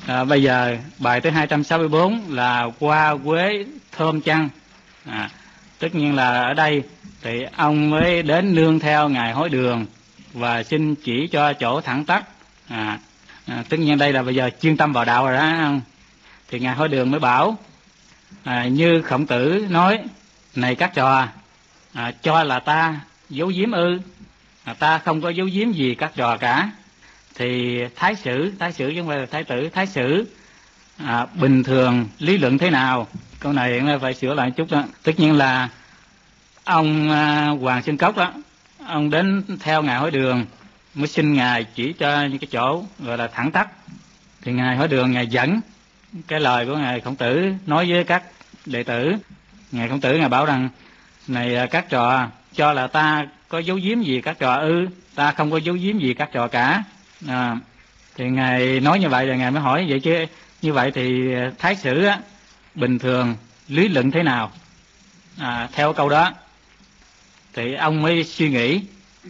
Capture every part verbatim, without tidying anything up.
À, bây giờ bài thứ hai trăm sáu mươi bốn là hoa quế thơm chăng. À, tất nhiên là ở đây thì ông mới đến nương theo ngài Hối Đường và xin chỉ cho chỗ thẳng tắc. À, à, tất nhiên đây là bây giờ chuyên tâm vào đạo rồi đó không? Thì ngài Hối Đường mới bảo à, như Khổng Tử nói: này các trò, à, cho là ta giấu giếm ư? À, ta không có giấu giếm gì các trò cả. Thì thái sử, thái sử chứ không phải là thái tử, thái sử à, bình thường lý luận thế nào? Câu này phải sửa lại chút đó. Tất nhiên là ông à, Hoàng Sơn Cốc đó, ông đến theo ngài Hối Đường mới xin ngài chỉ cho những cái chỗ gọi là thẳng tắc. Thì ngài Hối Đường ngài dẫn cái lời của ngài Khổng Tử nói với các đệ tử. Ngài Khổng Tử ngài bảo rằng: này các trò, cho là ta có giấu giếm gì các trò ư? Ta không có giấu giếm gì các trò cả. À, thì ngài nói như vậy rồi ngài mới hỏi: vậy chứ như vậy thì thái sử á, bình thường lý luận thế nào? À, theo câu đó thì ông mới suy nghĩ.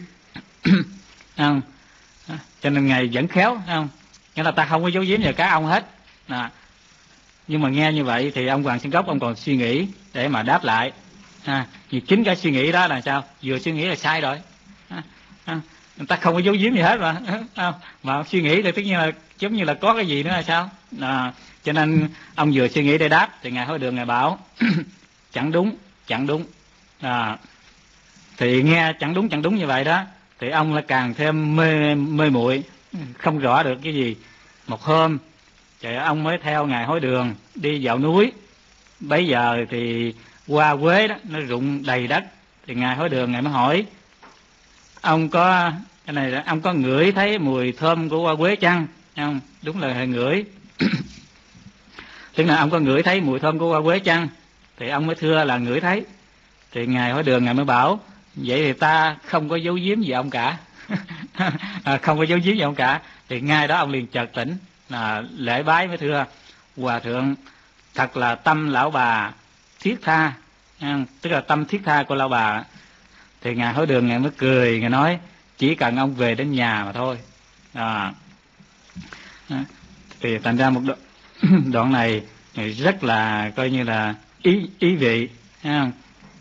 Không? Cho nên ngài vẫn khéo, không? Nghĩa là ta không có giấu giếm về các ông hết. À, nhưng mà nghe như vậy thì ông Hoàng Sơn Cốc ông còn suy nghĩ để mà đáp lại. À, vì chính cái suy nghĩ đó là sao? Vừa suy nghĩ là sai rồi. À, à, người ta không có giấu giếm gì hết mà. À, mà suy nghĩ thì tất nhiên là giống như là có cái gì nữa là sao? À, cho nên ông vừa suy nghĩ để đáp thì ngài Hối Đường ngài bảo: chẳng đúng, chẳng đúng. À, thì nghe chẳng đúng, chẳng đúng như vậy đó thì ông là càng thêm mê mê muội, không rõ được cái gì. Một hôm thì ông mới theo ngài Hối Đường đi dạo núi. Bấy giờ thì hoa quế đó nó rụng đầy đất. Thì ngài Hối Đường ngài mới hỏi: ông có cái này là ông có ngửi thấy mùi thơm của hoa quế chăng? Không, đúng là ngửi. Tức là ông có ngửi thấy mùi thơm của hoa quế chăng? Thì ông mới thưa là ngửi thấy. Thì ngài Hối Đường ngài mới bảo: vậy thì ta không có giấu giếm gì ông cả. À, không có giấu giếm gì ông cả. Thì ngay đó ông liền chợt tỉnh, là lễ bái mới thưa: hòa thượng thật là tâm lão bà thiết tha. Tức là tâm thiết tha của lão bà. Thì ngài Hối Đường ngài mới cười, ngài nói: chỉ cần ông về đến nhà mà thôi. À, thì thành ra một đoạn, đoạn này rất là coi như là ý ý vị, thấy không?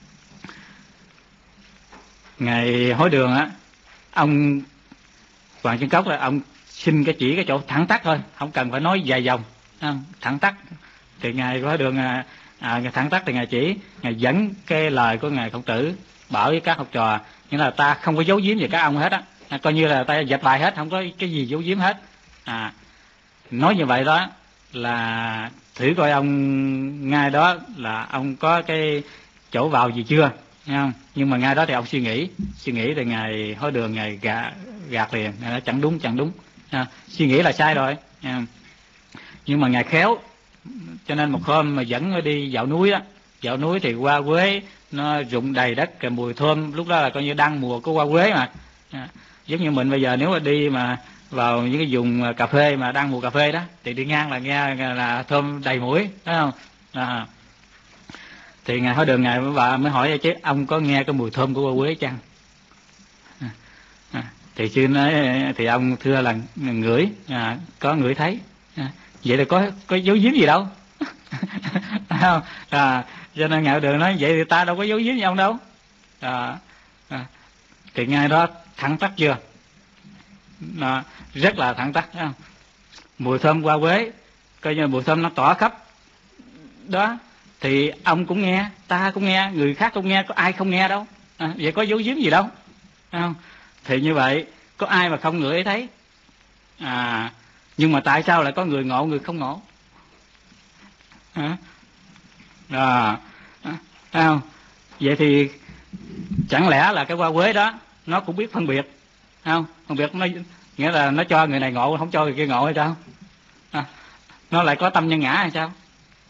Ngài Hối Đường á, ông Hoàng Sơn Cốc là ông xin cái chỉ cái chỗ thẳng tắc thôi, không cần phải nói dài dòng, không? Thẳng tắc. Thì ngài Hối Đường à, à, thẳng tắc thì ngài chỉ, ngài dẫn cái lời của ngài Khổng Tử bảo với các học trò, nghĩa là ta không có giấu giếm gì các ông hết á, à, coi như là ta dẹp bài hết, không có cái gì giấu giếm hết. À, nói như vậy đó là thử coi ông ngay đó là ông có cái chỗ vào gì chưa, nghe không? Nhưng mà ngay đó thì ông suy nghĩ, suy nghĩ thì ngài Hối Đường ngài gạt, gạt liền, ngài nói chẳng đúng, chẳng đúng. À, suy nghĩ là sai rồi. À, nhưng mà ngài khéo, cho nên một hôm mà dẫn đi dạo núi á, dạo núi thì hoa quế nó rụng đầy đất, cái mùi thơm lúc đó là coi như đang mùa của hoa quế mà. À, giống như mình bây giờ nếu mà đi mà vào những cái vùng cà phê mà đang mùa cà phê đó thì đi ngang là nghe là thơm đầy mũi, phải không? À, thì ngài Hối Đường ngài mới, mới hỏi chứ ông có nghe cái mùi thơm của hoa quế chăng? À, à, thì sư nói thì ông thưa là ngửi, à, có ngửi thấy. À, vậy là có có giấu giếm gì đâu. Không? À, cho nên ngài Hối Đường nói vậy thì ta đâu có giấu giếm gì ông đâu. À, à, thì ngay đó thẳng tắc chưa? À, rất là thẳng tắc, không? Mùi thơm hoa quế, coi như mùi thơm nó tỏa khắp đó, thì ông cũng nghe, ta cũng nghe, người khác cũng nghe, có ai không nghe đâu. À, vậy có giấu giếm gì đâu, không? Thì như vậy có ai mà không ngửi thấy? À, nhưng mà tại sao lại có người ngộ người không ngộ? À, à, à, không? Vậy thì chẳng lẽ là cái hoa quế đó nó cũng biết phân biệt, không? Phân biệt nó nghĩa là nó cho người này ngộ, không cho người kia ngộ hay sao? À, nó lại có tâm nhân ngã hay sao?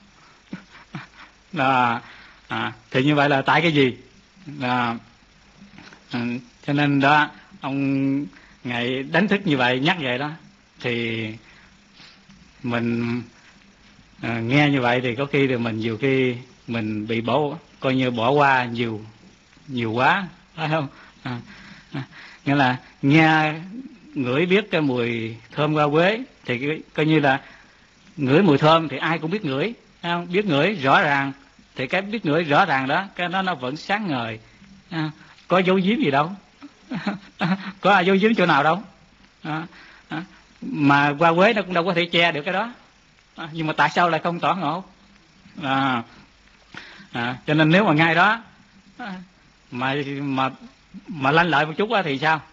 À, à, thì như vậy là tại cái gì? À, à, cho nên đó ông ngài đánh thức như vậy, nhắc vậy đó, thì mình à, nghe như vậy thì có khi thì mình nhiều khi mình bị bỏ, coi như bỏ qua nhiều nhiều quá, phải không? À, à, nghĩa là nghe ngửi biết cái mùi thơm hoa quế thì coi như là ngửi mùi thơm thì ai cũng biết ngửi, không? Biết ngửi rõ ràng, thì cái biết ngửi rõ ràng đó, cái đó nó vẫn sáng ngời, có giấu giếm gì đâu. Có ai giấu giếm chỗ nào đâu. À, à, mà qua Quế nó cũng đâu có thể che được cái đó. À, nhưng mà tại sao lại không tỏ ngộ? À, à, cho nên nếu mà ngay đó mà mà mà lanh lợi một chút đó thì sao?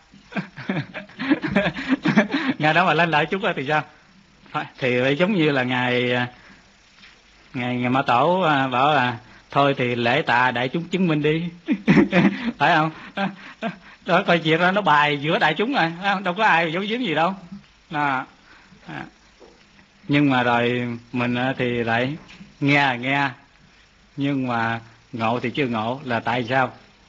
Ngay đó mà lanh lợi chút đó thì sao? Thì giống như là ngài ngài ngài Mã Tổ bảo là thôi thì lễ tạ đại chúng chứng minh đi. Phải không? Đó, coi chuyện đó nó bài giữa đại chúng rồi, đâu có ai giấu giếm gì đâu. À, à. Nhưng mà rồi mình thì lại nghe nghe nhưng mà ngộ thì chưa ngộ, là tại sao?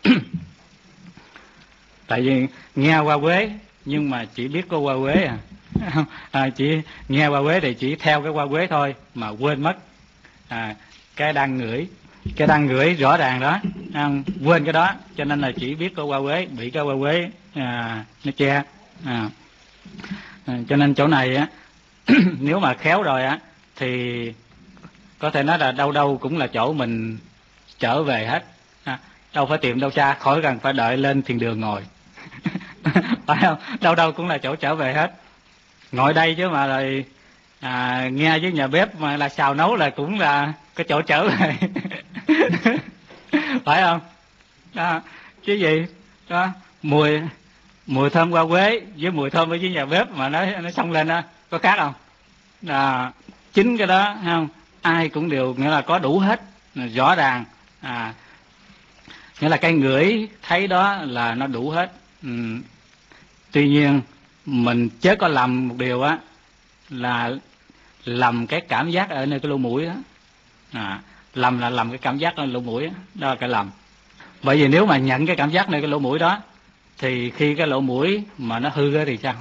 Tại vì nghe qua Quế nhưng mà chỉ biết có qua Quế à. À, chỉ nghe qua Quế thì chỉ theo cái qua Quế thôi mà quên mất à, cái đang ngửi, cái đang ngửi rõ ràng đó, à, quên cái đó, cho nên là chỉ biết có qua Quế, bị cái qua Quế à, nó che. À, à, cho nên chỗ này á, nếu mà khéo rồi á thì có thể nói là đâu đâu cũng là chỗ mình trở về hết, à, đâu phải tìm đâu xa, khỏi cần phải đợi lên thiền đường ngồi. Phải không? Đâu đâu cũng là chỗ trở về hết. Ngồi đây chứ mà rồi à, nghe với nhà bếp mà là xào nấu là cũng là cái chỗ trở về. Phải không? Đó, chứ gì đó, mùi mùi thơm qua Quế với mùi thơm ở dưới nhà bếp mà nó nó xông lên đó, có khác không? À, chính cái đó không, ai cũng đều nghĩa là có đủ hết, rõ ràng, à, nghĩa là cái ngửi thấy đó là nó đủ hết. Ừ. Tuy nhiên mình chớ có lầm một điều á, là lầm cái cảm giác ở nơi cái lỗ mũi đó. À, lầm là lầm cái cảm giác ở lỗ mũi đó, đó là cái lầm. Bởi vì nếu mà nhận cái cảm giác nơi cái lỗ mũi đó thì khi cái lỗ mũi mà nó hư thì sao?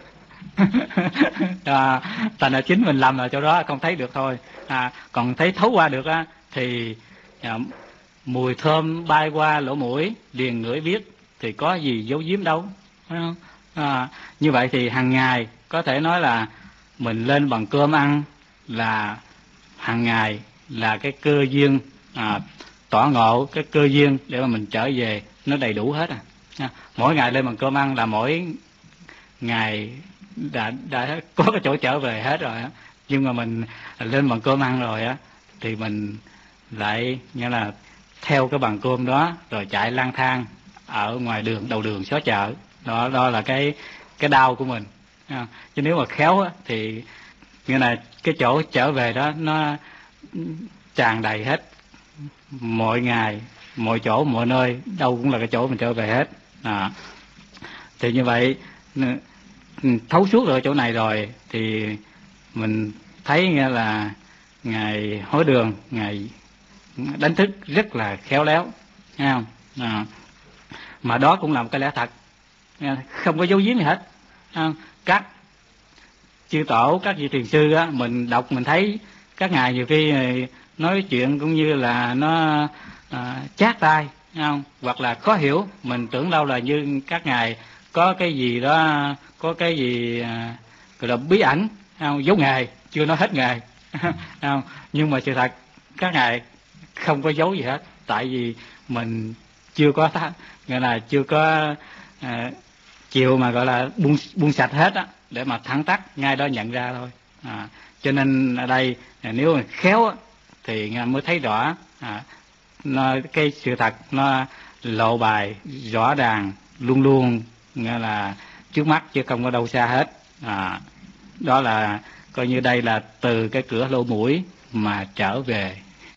À, thành là chính mình lầm ở chỗ đó không thấy được thôi. À, còn thấy thấu qua được á thì à, mùi thơm bay qua lỗ mũi liền ngửi biết thì có gì giấu giếm đâu, phải không? À, như vậy thì hàng ngày có thể nói là mình lên bằng cơm ăn là hàng ngày là cái cơ duyên à, tỏ ngộ, cái cơ duyên để mà mình trở về nó đầy đủ hết. À, mỗi ngày lên bằng cơm ăn là mỗi ngày đã đã có cái chỗ trở về hết rồi á. Nhưng mà mình lên bằng cơm ăn rồi á thì mình lại nghĩa là theo cái bằng cơm đó rồi chạy lang thang ở ngoài đường, đầu đường xó chợ. Đó đó là cái cái đau của mình. À, chứ nếu mà khéo á thì nghĩa là cái chỗ trở về đó nó tràn đầy hết, mọi ngày mọi chỗ mọi nơi đâu cũng là cái chỗ mình trở về hết. À, thì như vậy thấu suốt được chỗ này rồi thì mình thấy nghe là ngài Hối Đường ngài đánh thức rất là khéo léo, thấy không? À, mà đó cũng là một cái lẽ thật, không có giấu giếm gì hết. À, các chư tổ, các vị thiền sư á, mình đọc mình thấy các ngài nhiều khi nói chuyện cũng như là nó à, chát tai, không? Hoặc là khó hiểu, mình tưởng đâu là như các ngài có cái gì đó, có cái gì à, gọi là bí ẩn, không? Giấu nghề, chưa nói hết nghề. Không? Nhưng mà sự thật các ngài không có giấu gì hết, tại vì mình chưa có gọi là chưa có à, chiều mà gọi là buông buông sạch hết á, để mà thẳng tắc ngay đó nhận ra thôi. À, cho nên ở đây nếu mà khéo á, thì mới thấy rõ à, nó, cái sự thật nó lộ bài rõ ràng, luôn luôn nghĩa là trước mắt chứ không có đâu xa hết. À, đó là coi như đây là từ cái cửa lỗ mũi mà trở về